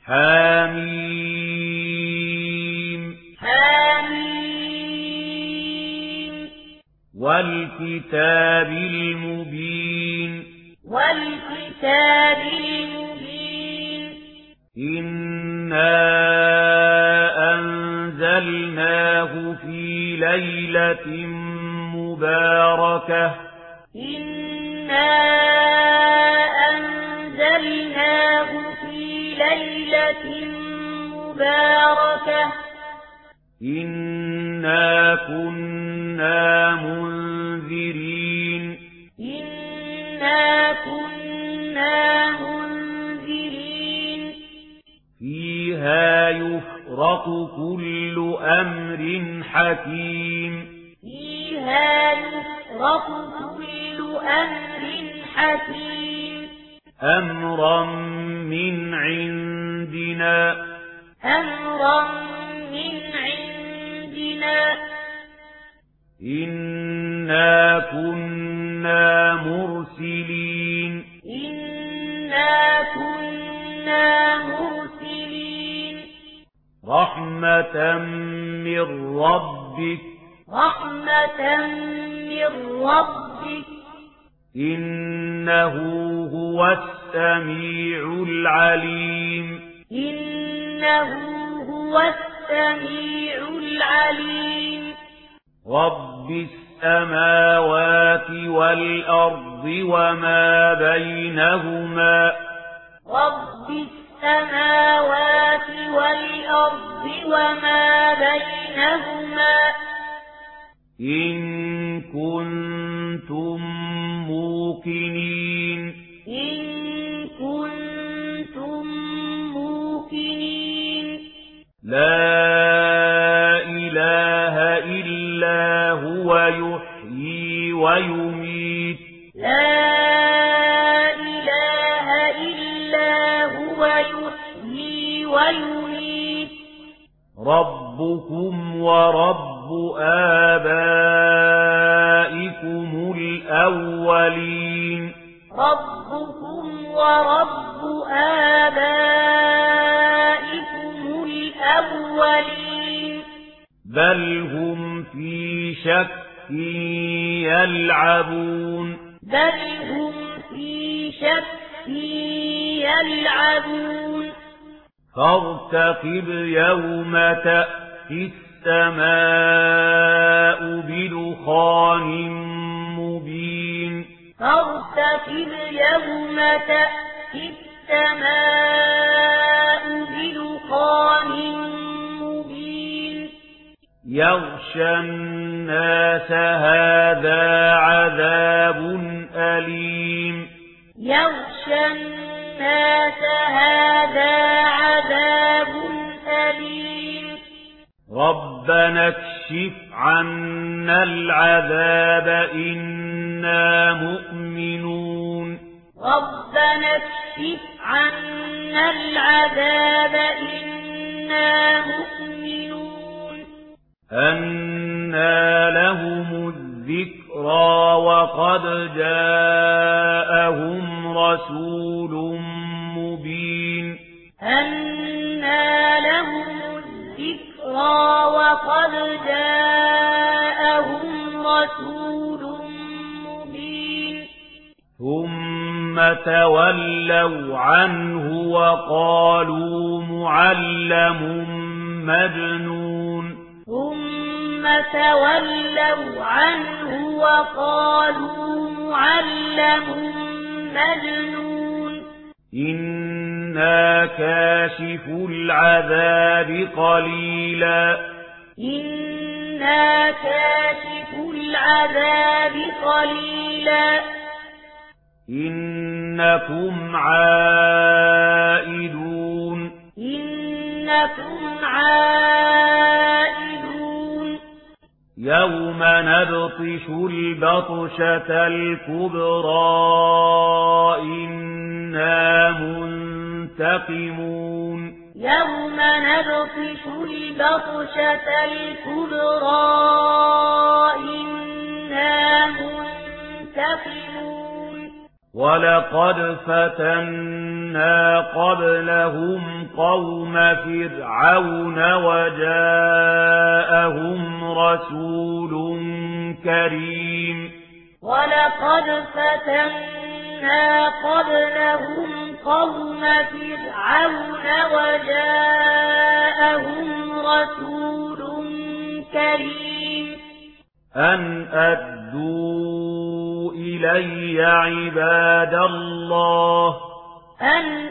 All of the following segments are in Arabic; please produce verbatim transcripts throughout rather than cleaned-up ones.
حميم حميم والكتاب المبين والكتاب المبين إنا أنزلناه في ليلة مباركة إنا أنزلناه في ليلة مباركة إنا كنا منذرين إنا كنا منذرين فيها يفرق كل أمر حكيم فيها يفرق كل أمر حكيم أمرا من عندنا أمرا من عندنا إنا كنا مرسلين إنا كنا مرسلين رحمة من ربك رحمة من ربك إنه هو السميع العليم إنه هو السميع العليم رب السماوات والأرض وما بينهما رب السماوات والأرض وما بينهما إن كنتم موقنين إن كنتم موقنين لا إله إلا هو يحيي ويميت لا إله إلا هو يحيي ويميت ربكم ورب آبائكم الأولين ربكم ورب آبائكم الأولين بل هم في شك يلعبون بل هم في شك يلعبون فارتقب يوم تأتي السماء بدخان مبين فارتقب يوم تأتي السماء بدخان مبين يغشى الناس هذا عذاب أليم يغشى الناس هذا عذاب أليم ربنا اكشف عنا العذاب إنا مؤمنون ربنا اكشف عنا العذاب إنا مؤمنون أنى لهم الذكرى وقد جاءهم رسول مبين أنى لهم الذكرى وقد جاءهم رسول مبين ثم تولوا عنه وقالوا معلم مجنون ثم تولوا عنه وقالوا معلم مجنون إنا كاشف العذاب قليلا إنا كاشف العذاب قليلا إنكم عائدون إنكم عائدون يوم نبطش البطشة الكبرى إنا منتقمون يوم نبطش البطشة الكبرى إنا منتقمون ولقد فتنا قبلهم قوم فرعون وجاءهم رسول كريم ولقد فتنا قبلهم قوم فرعون وجاءهم رسول كريم أن أدوا إلي عباد الله أن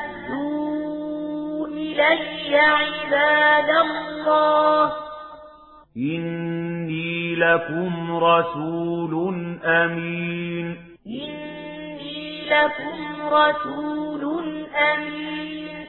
أدوا إلي عباد الله إني لكم رسول أمين إني لكم رسول أمين